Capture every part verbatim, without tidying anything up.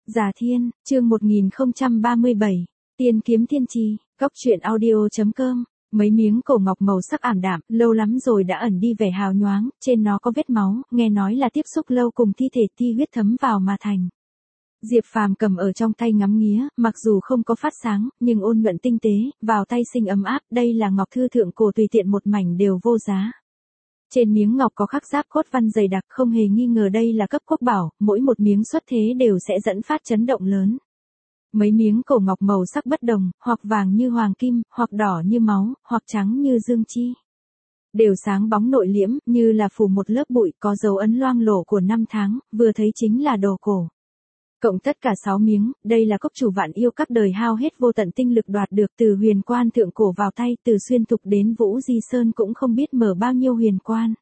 Già Thiên, chương một nghìn không trăm ba mươi bảy, Tiên kiếm thiên trì, góc truyện audio.com. Mấy miếng cổ ngọc màu sắc ảm đạm, lâu lắm rồi đã ẩn đi vẻ hào nhoáng, trên nó có vết máu, nghe nói là tiếp xúc lâu cùng thi thể ti huyết thấm vào mà thành. Diệp Phàm cầm ở trong tay ngắm nghía, mặc dù không có phát sáng, nhưng ôn nhuận tinh tế, vào tay sinh ấm áp, đây là ngọc thư thượng cổ tùy tiện một mảnh đều vô giá. Trên miếng ngọc có khắc giáp cốt văn dày đặc, không hề nghi ngờ đây là cấp quốc bảo, mỗi một miếng xuất thế đều sẽ dẫn phát chấn động lớn. Mấy miếng cổ ngọc màu sắc bất đồng, hoặc vàng như hoàng kim, hoặc đỏ như máu, hoặc trắng như dương chi. Đều sáng bóng nội liễm, như là phủ một lớp bụi, có dấu ấn loang lổ của năm tháng, vừa thấy chính là đồ cổ. Cộng tất cả sáu miếng, đây là cốc chủ vạn yêu các đời hao hết vô tận tinh lực đoạt được từ huyền quan thượng cổ vào tay, từ xuyên thục đến Vũ Di Sơn cũng không biết mở bao nhiêu huyền quan.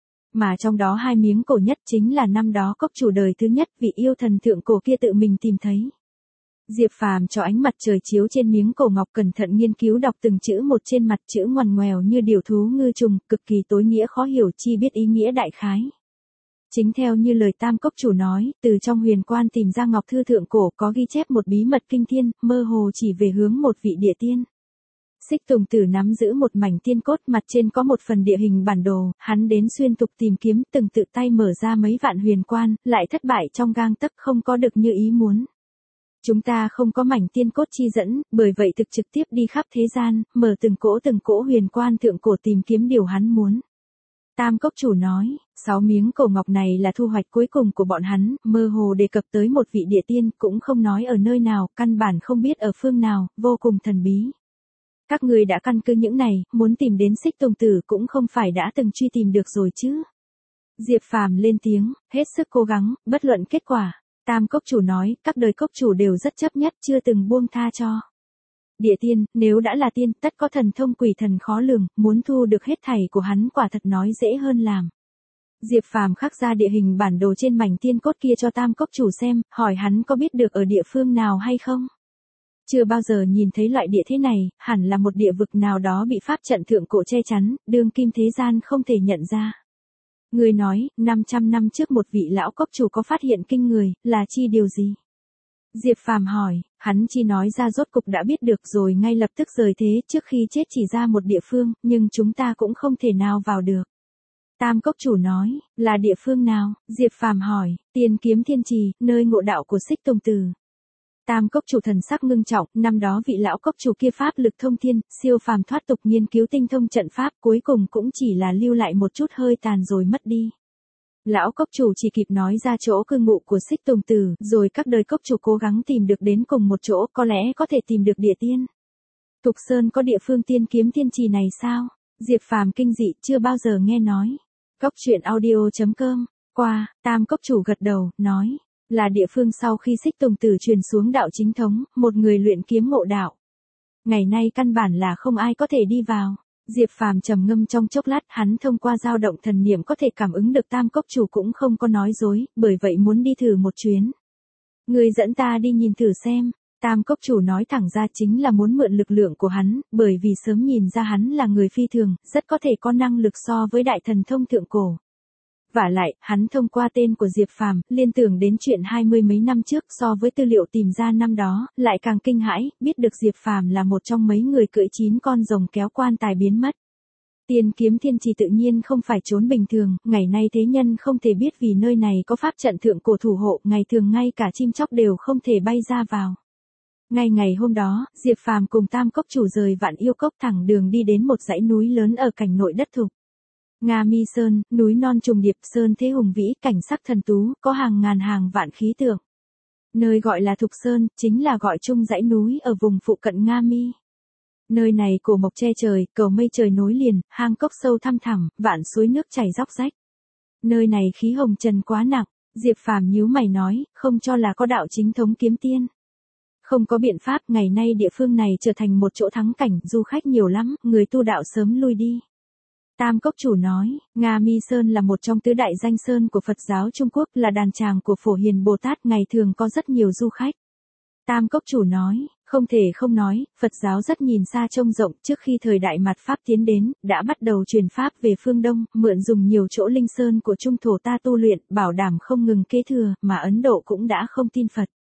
Mà trong đó hai miếng cổ nhất chính là năm đó cốc chủ đời thứ nhất vị yêu thần thượng cổ kia tự mình tìm thấy. Diệp Phàm cho ánh mặt trời chiếu trên miếng cổ ngọc cẩn thận nghiên cứu đọc từng chữ một trên mặt, chữ ngoằn ngoèo như điều thú ngư trùng, cực kỳ tối nghĩa khó hiểu, chi biết ý nghĩa đại khái. Chính theo như lời tam cốc chủ nói, từ trong huyền quan tìm ra ngọc thư thượng cổ có ghi chép một bí mật kinh thiên, mơ hồ chỉ về hướng một vị địa tiên. Xích Tùng Tử nắm giữ một mảnh tiên cốt, mặt trên có một phần địa hình bản đồ, hắn đến xuyên tục tìm kiếm, từng tự tay mở ra mấy vạn huyền quan, lại thất bại trong gang tấc, không có được như ý muốn. Chúng ta không có mảnh tiên cốt chi dẫn, bởi vậy thực trực tiếp đi khắp thế gian, mở từng cỗ từng cỗ huyền quan thượng cổ tìm kiếm điều hắn muốn. Tam cốc chủ nói, sáu miếng cổ ngọc này là thu hoạch cuối cùng của bọn hắn, mơ hồ đề cập tới một vị địa tiên, cũng không nói ở nơi nào, căn bản không biết ở phương nào, vô cùng thần bí. Các người đã căn cứ những này, muốn tìm đến Xích Tùng Tử cũng không phải đã từng truy tìm được rồi chứ. Diệp Phàm lên tiếng, hết sức cố gắng, bất luận kết quả. Tam cốc chủ nói, các đời cốc chủ đều rất chấp nhất, chưa từng buông tha cho. Địa tiên, nếu đã là tiên, tất có thần thông quỷ thần khó lường, muốn thu được hết thảy của hắn quả thật nói dễ hơn làm. Diệp Phàm khắc ra địa hình bản đồ trên mảnh tiên cốt kia cho tam cốc chủ xem, hỏi hắn có biết được ở địa phương nào hay không. Chưa bao giờ nhìn thấy loại địa thế này, hẳn là một địa vực nào đó bị pháp trận thượng cổ che chắn, đương kim thế gian không thể nhận ra. Người nói, năm trăm năm trước một vị lão cốc chủ có phát hiện kinh người, là chi điều gì? Diệp Phàm hỏi, hắn chi nói ra rốt cục đã biết được rồi ngay lập tức rời thế, trước khi chết chỉ ra một địa phương, nhưng chúng ta cũng không thể nào vào được. Tam cốc chủ nói, là địa phương nào? Diệp Phàm hỏi, Tiên kiếm thiên trì, nơi ngộ đạo của Xích Tùng Tử. Tam cốc chủ thần sắc ngưng trọng, năm đó vị lão cốc chủ kia pháp lực thông thiên, siêu phàm thoát tục, nghiên cứu tinh thông trận pháp, cuối cùng cũng chỉ là lưu lại một chút hơi tàn rồi mất đi. Lão cốc chủ chỉ kịp nói ra chỗ cư ngụ của Xích Tùng Tử, rồi các đời cốc chủ cố gắng tìm được đến cùng một chỗ, có lẽ có thể tìm được địa tiên. Thục Sơn có địa phương tiên kiếm thiên trì này sao? Diệp Phàm kinh dị, chưa bao giờ nghe nói. Góc truyện audio.com, qua, tam cốc chủ gật đầu, nói, là địa phương sau khi Xích Tùng Tử truyền xuống đạo chính thống, một người luyện kiếm ngộ đạo. Ngày nay căn bản là không ai có thể đi vào. Diệp Phàm trầm ngâm trong chốc lát, hắn thông qua dao động thần niệm có thể cảm ứng được tam cốc chủ cũng không có nói dối, bởi vậy muốn đi thử một chuyến. Người dẫn ta đi nhìn thử xem. Tam cốc chủ nói thẳng ra chính là muốn mượn lực lượng của hắn, bởi vì sớm nhìn ra hắn là người phi thường, rất có thể có năng lực so với đại thần thông thượng cổ. Vả lại, hắn thông qua tên của Diệp Phàm, liên tưởng đến chuyện hai mươi mấy năm trước, so với tư liệu tìm ra năm đó, lại càng kinh hãi, biết được Diệp Phàm là một trong mấy người cưỡi chín con rồng kéo quan tài biến mất. Tiên kiếm thiên trì tự nhiên không phải trốn bình thường, ngày nay thế nhân không thể biết vì nơi này có pháp trận thượng cổ thủ hộ, ngày thường ngay cả chim chóc đều không thể bay ra vào. Ngay ngày hôm đó, Diệp Phàm cùng tam cốc chủ rời Vạn Yêu Cốc thẳng đường đi đến một dãy núi lớn ở cảnh nội đất Thục. Nga Mi Sơn, núi non trùng điệp, sơn thế hùng vĩ, cảnh sắc thần tú, có hàng ngàn hàng vạn khí tượng. Nơi gọi là Thục Sơn, chính là gọi chung dãy núi ở vùng phụ cận Nga Mi. Nơi này cổ mộc che trời, cầu mây trời nối liền, hang cốc sâu thăm thẳm, vạn suối nước chảy róc rách. Nơi này khí hồng trần quá nặng, Diệp Phàm nhíu mày nói, không cho là có đạo chính thống kiếm tiên. Không có biện pháp, ngày nay địa phương này trở thành một chỗ thắng cảnh, du khách nhiều lắm, người tu đạo sớm lui đi. Tam cốc chủ nói, Nga Mi Sơn là một trong tứ đại danh sơn của Phật giáo Trung Quốc, là đàn tràng của Phổ Hiền Bồ Tát, ngày thường có rất nhiều du khách. Tam cốc chủ nói, không thể không nói, Phật giáo rất nhìn xa trông rộng, trước khi thời đại mạt Pháp tiến đến, đã bắt đầu truyền Pháp về phương Đông, mượn dùng nhiều chỗ linh sơn của Trung thổ ta tu luyện, bảo đảm không ngừng kế thừa, mà Ấn Độ cũng đã không tin Phật.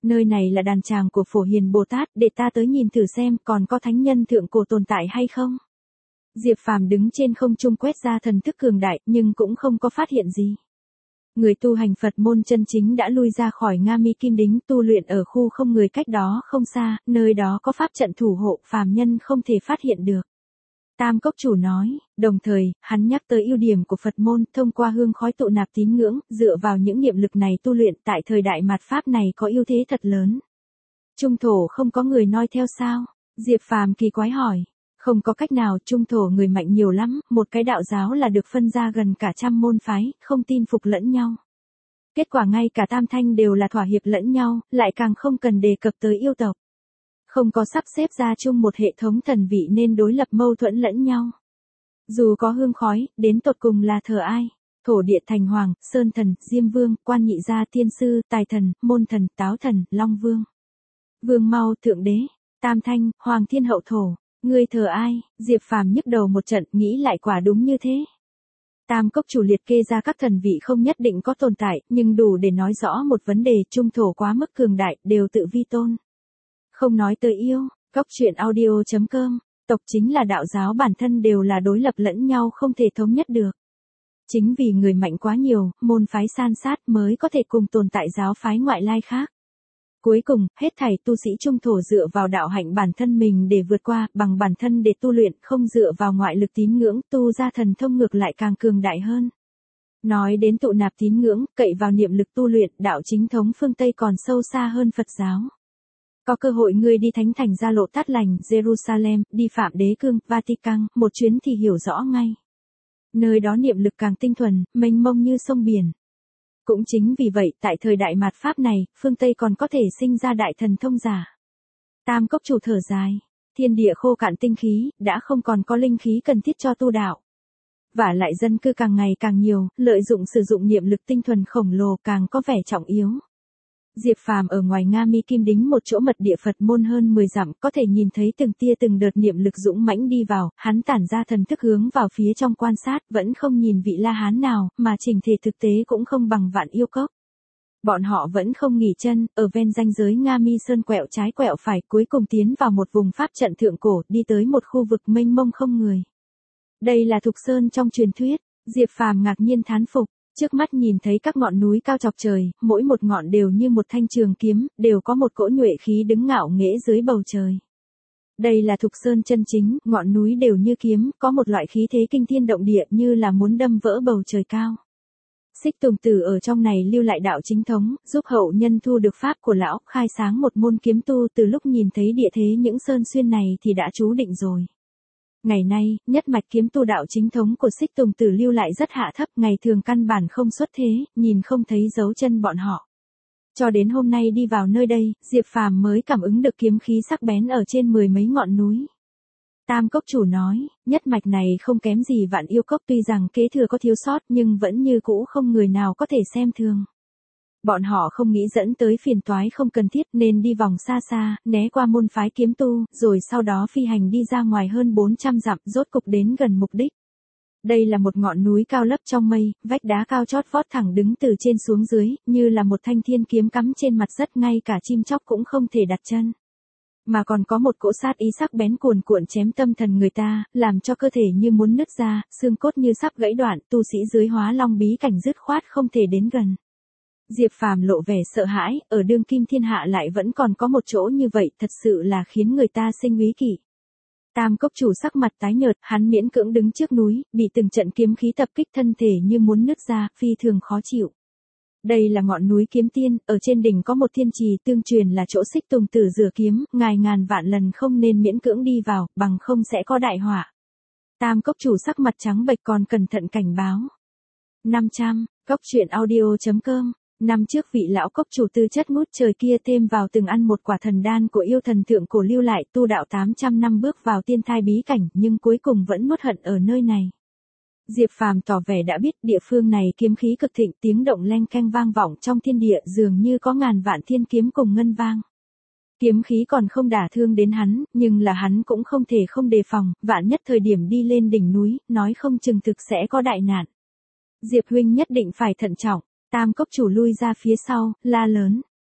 Nơi này là đàn tràng của Phổ Hiền Bồ Tát, để ta tới nhìn thử xem còn có thánh nhân thượng cổ tồn tại hay không. Diệp Phàm đứng trên không trung quét ra thần thức cường đại, nhưng cũng không có phát hiện gì. Người tu hành Phật môn chân chính đã lui ra khỏi Nga Mi Kim Đính, tu luyện ở khu không người cách đó không xa, nơi đó có pháp trận thủ hộ, phàm nhân không thể phát hiện được. Tam Cốc Chủ nói, đồng thời, hắn nhắc tới ưu điểm của Phật môn, thông qua hương khói tụ nạp tín ngưỡng, dựa vào những niệm lực này tu luyện tại thời đại mạt Pháp này có ưu thế thật lớn. Trung thổ không có người noi theo sao? Diệp Phàm kỳ quái hỏi. Không có cách nào, trung thổ người mạnh nhiều lắm, một cái đạo giáo là được phân ra gần cả trăm môn phái, không tin phục lẫn nhau. Kết quả ngay cả tam thanh đều là thỏa hiệp lẫn nhau, lại càng không cần đề cập tới yêu tộc. Không có sắp xếp ra chung một hệ thống thần vị nên đối lập mâu thuẫn lẫn nhau. Dù có hương khói, đến tột cùng là thờ ai? Thổ địa thành hoàng, sơn thần, diêm vương, quan nhị gia tiên sư, tài thần, môn thần, táo thần, long vương. Vương mau, thượng đế, tam thanh, hoàng thiên hậu thổ. Ngươi thờ ai? Diệp Phàm nhức đầu một trận, nghĩ lại quả đúng như thế. Tam Cốc Chủ liệt kê ra các thần vị không nhất định có tồn tại, nhưng đủ để nói rõ một vấn đề, trung thổ quá mức cường đại, đều tự vi tôn. Không nói tới yêu, Cốc truyện audio chấm com, tộc chính là đạo giáo bản thân đều là đối lập lẫn nhau không thể thống nhất được. Chính vì người mạnh quá nhiều, môn phái san sát mới có thể cùng tồn tại giáo phái ngoại lai khác. Cuối cùng, hết thảy tu sĩ trung thổ dựa vào đạo hạnh bản thân mình để vượt qua, bằng bản thân để tu luyện, không dựa vào ngoại lực tín ngưỡng, tu ra thần thông ngược lại càng cường đại hơn. Nói đến tụ nạp tín ngưỡng, cậy vào niệm lực tu luyện, đạo chính thống phương Tây còn sâu xa hơn Phật giáo. Có cơ hội ngươi đi thánh thành Gia Lộ Tát Lành, Jerusalem, đi Phạm Đế Cương, Vatican, một chuyến thì hiểu rõ ngay. Nơi đó niệm lực càng tinh thuần, mênh mông như sông biển. Cũng chính vì vậy, tại thời đại mạt Pháp này, phương Tây còn có thể sinh ra đại thần thông giả. Tam Cốc Chủ thở dài, thiên địa khô cạn tinh khí, đã không còn có linh khí cần thiết cho tu đạo. Và lại dân cư càng ngày càng nhiều, lợi dụng sử dụng niệm lực tinh thuần khổng lồ càng có vẻ trọng yếu. Diệp Phàm ở ngoài Nga Mi Kim Đính một chỗ mật địa Phật môn hơn mười dặm, có thể nhìn thấy từng tia từng đợt niệm lực dũng mãnh đi vào, hắn tản ra thần thức hướng vào phía trong quan sát, vẫn không nhìn vị La Hán nào, mà trình thể thực tế cũng không bằng Vạn Yêu Cốc. Bọn họ vẫn không nghỉ chân, ở ven ranh giới Nga Mi Sơn quẹo trái quẹo phải, cuối cùng tiến vào một vùng pháp trận thượng cổ, đi tới một khu vực mênh mông không người. Đây là Thục Sơn trong truyền thuyết, Diệp Phàm ngạc nhiên thán phục. Trước mắt nhìn thấy các ngọn núi cao chọc trời, mỗi một ngọn đều như một thanh trường kiếm, đều có một cỗ nhuệ khí đứng ngạo nghễ dưới bầu trời. Đây là Thục Sơn chân chính, ngọn núi đều như kiếm, có một loại khí thế kinh thiên động địa như là muốn đâm vỡ bầu trời cao. Xích Tùng Tử ở trong này lưu lại đạo chính thống, giúp hậu nhân thu được pháp của lão, khai sáng một môn kiếm tu. Từ lúc nhìn thấy địa thế những sơn xuyên này thì đã chú định rồi. Ngày nay, nhất mạch kiếm tu đạo chính thống của Xích Tùng Tử lưu lại rất hạ thấp, ngày thường căn bản không xuất thế, nhìn không thấy dấu chân bọn họ. Cho đến hôm nay đi vào nơi đây, Diệp Phàm mới cảm ứng được kiếm khí sắc bén ở trên mười mấy ngọn núi. Tam Cốc Chủ nói, nhất mạch này không kém gì Vạn Yêu Cốc, tuy rằng kế thừa có thiếu sót nhưng vẫn như cũ không người nào có thể xem thường. Bọn họ không nghĩ dẫn tới phiền toái không cần thiết nên đi vòng xa xa, né qua môn phái kiếm tu, rồi sau đó phi hành đi ra ngoài hơn bốn trăm dặm, rốt cục đến gần mục đích. Đây là một ngọn núi cao lấp trong mây, vách đá cao chót vót thẳng đứng từ trên xuống dưới, như là một thanh thiên kiếm cắm trên mặt đất, ngay cả chim chóc cũng không thể đặt chân. Mà còn có một cỗ sát ý sắc bén cuồn cuộn chém tâm thần người ta, làm cho cơ thể như muốn nứt ra, xương cốt như sắp gãy đoạn, tu sĩ dưới Hóa Long bí cảnh dứt khoát không thể đến gần. Diệp Phàm lộ vẻ sợ hãi, ở đương kim thiên hạ lại vẫn còn có một chỗ như vậy, thật sự là khiến người ta sinh úy kỵ. Tam Cốc Chủ sắc mặt tái nhợt, hắn miễn cưỡng đứng trước núi, bị từng trận kiếm khí tập kích thân thể như muốn nứt ra, phi thường khó chịu. Đây là ngọn núi Kiếm Tiên, ở trên đỉnh có một thiên trì tương truyền là chỗ Xích Tùng Tử rửa kiếm, ngài ngàn vạn lần không nên miễn cưỡng đi vào, bằng không sẽ có đại họa. Tam Cốc Chủ sắc mặt trắng bệch còn cẩn thận cảnh báo. năm trăm, cốc truyện audio chấm com. Năm trước vị lão cốc chủ tư chất ngút trời kia thêm vào từng ăn một quả thần đan của yêu thần thượng cổ lưu lại, tu đạo tám trăm năm bước vào tiên thai bí cảnh, nhưng cuối cùng vẫn nuốt hận ở nơi này. Diệp Phàm tỏ vẻ đã biết địa phương này kiếm khí cực thịnh, tiếng động leng keng vang vọng trong thiên địa, dường như có ngàn vạn thiên kiếm cùng ngân vang. Kiếm khí còn không đả thương đến hắn, nhưng là hắn cũng không thể không đề phòng, vạn nhất thời điểm đi lên đỉnh núi, nói không chừng thực sẽ có đại nạn. Diệp huynh nhất định phải thận trọng. Tam Cốc Chủ lui ra phía sau, la lớn.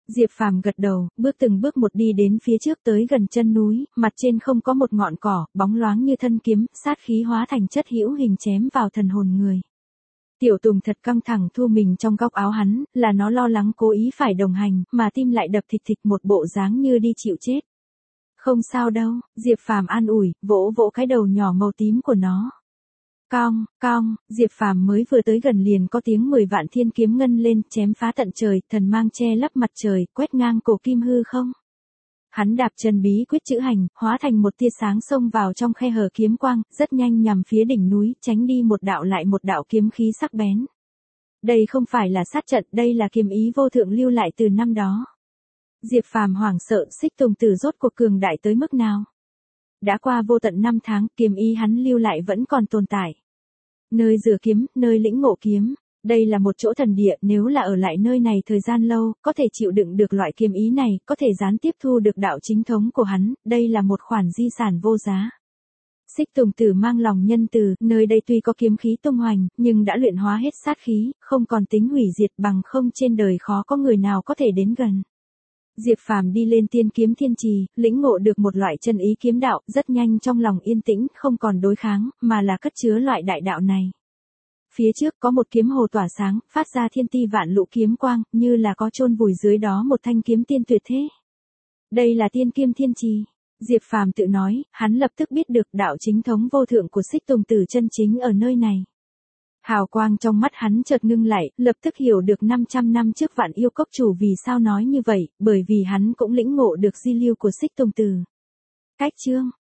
Diệp Phàm gật đầu, bước từng bước một đi đến phía trước tới gần chân núi, mặt trên không có một ngọn cỏ, bóng loáng như thân kiếm, sát khí hóa thành chất hữu hình chém vào thần hồn người. Tiểu Tùng thật căng thẳng thu mình trong góc áo hắn, là nó lo lắng cố ý phải đồng hành, mà tim lại đập thịch thịch một bộ dáng như đi chịu chết. Không sao đâu, Diệp Phàm an ủi, vỗ vỗ cái đầu nhỏ màu tím của nó. Cong, cong, Diệp Phàm mới vừa tới gần liền có tiếng mười vạn thiên kiếm ngân lên, chém phá tận trời, thần mang che lấp mặt trời, quét ngang cổ kim hư không. Hắn đạp chân bí quyết chữ hành, hóa thành một tia sáng xông vào trong khe hở kiếm quang, rất nhanh nhằm phía đỉnh núi, tránh đi một đạo lại một đạo kiếm khí sắc bén. Đây không phải là sát trận, đây là kiếm ý vô thượng lưu lại từ năm đó. Diệp Phàm hoảng sợ, Xích Tùng Tử rốt cuộc cường đại tới mức nào? Đã qua vô tận năm tháng, kiếm ý hắn lưu lại vẫn còn tồn tại. Nơi rửa kiếm, nơi lĩnh ngộ kiếm, đây là một chỗ thần địa, nếu là ở lại nơi này thời gian lâu, có thể chịu đựng được loại kiếm ý này, có thể gián tiếp thu được đạo chính thống của hắn, đây là một khoản di sản vô giá. Xích Tùng Tử mang lòng nhân từ, nơi đây tuy có kiếm khí tung hoành, nhưng đã luyện hóa hết sát khí, không còn tính hủy diệt, bằng không trên đời khó có người nào có thể đến gần. Diệp Phàm đi lên tiên kiếm thiên trì, lĩnh ngộ được một loại chân ý kiếm đạo, rất nhanh trong lòng yên tĩnh, không còn đối kháng, mà là cất chứa loại đại đạo này. Phía trước có một kiếm hồ tỏa sáng, phát ra thiên ti vạn lũ kiếm quang, như là có chôn vùi dưới đó một thanh kiếm tiên tuyệt thế. Đây là tiên kiếm thiên trì. Diệp Phàm tự nói, hắn lập tức biết được đạo chính thống vô thượng của Xích Tùng Tử chân chính ở nơi này. Hào quang trong mắt hắn chợt ngưng lại, lập tức hiểu được năm trăm năm trước Vạn Yêu Cốc chủ vì sao nói như vậy, bởi vì hắn cũng lĩnh ngộ được di lưu của Xích Tùng Tử. Cách chương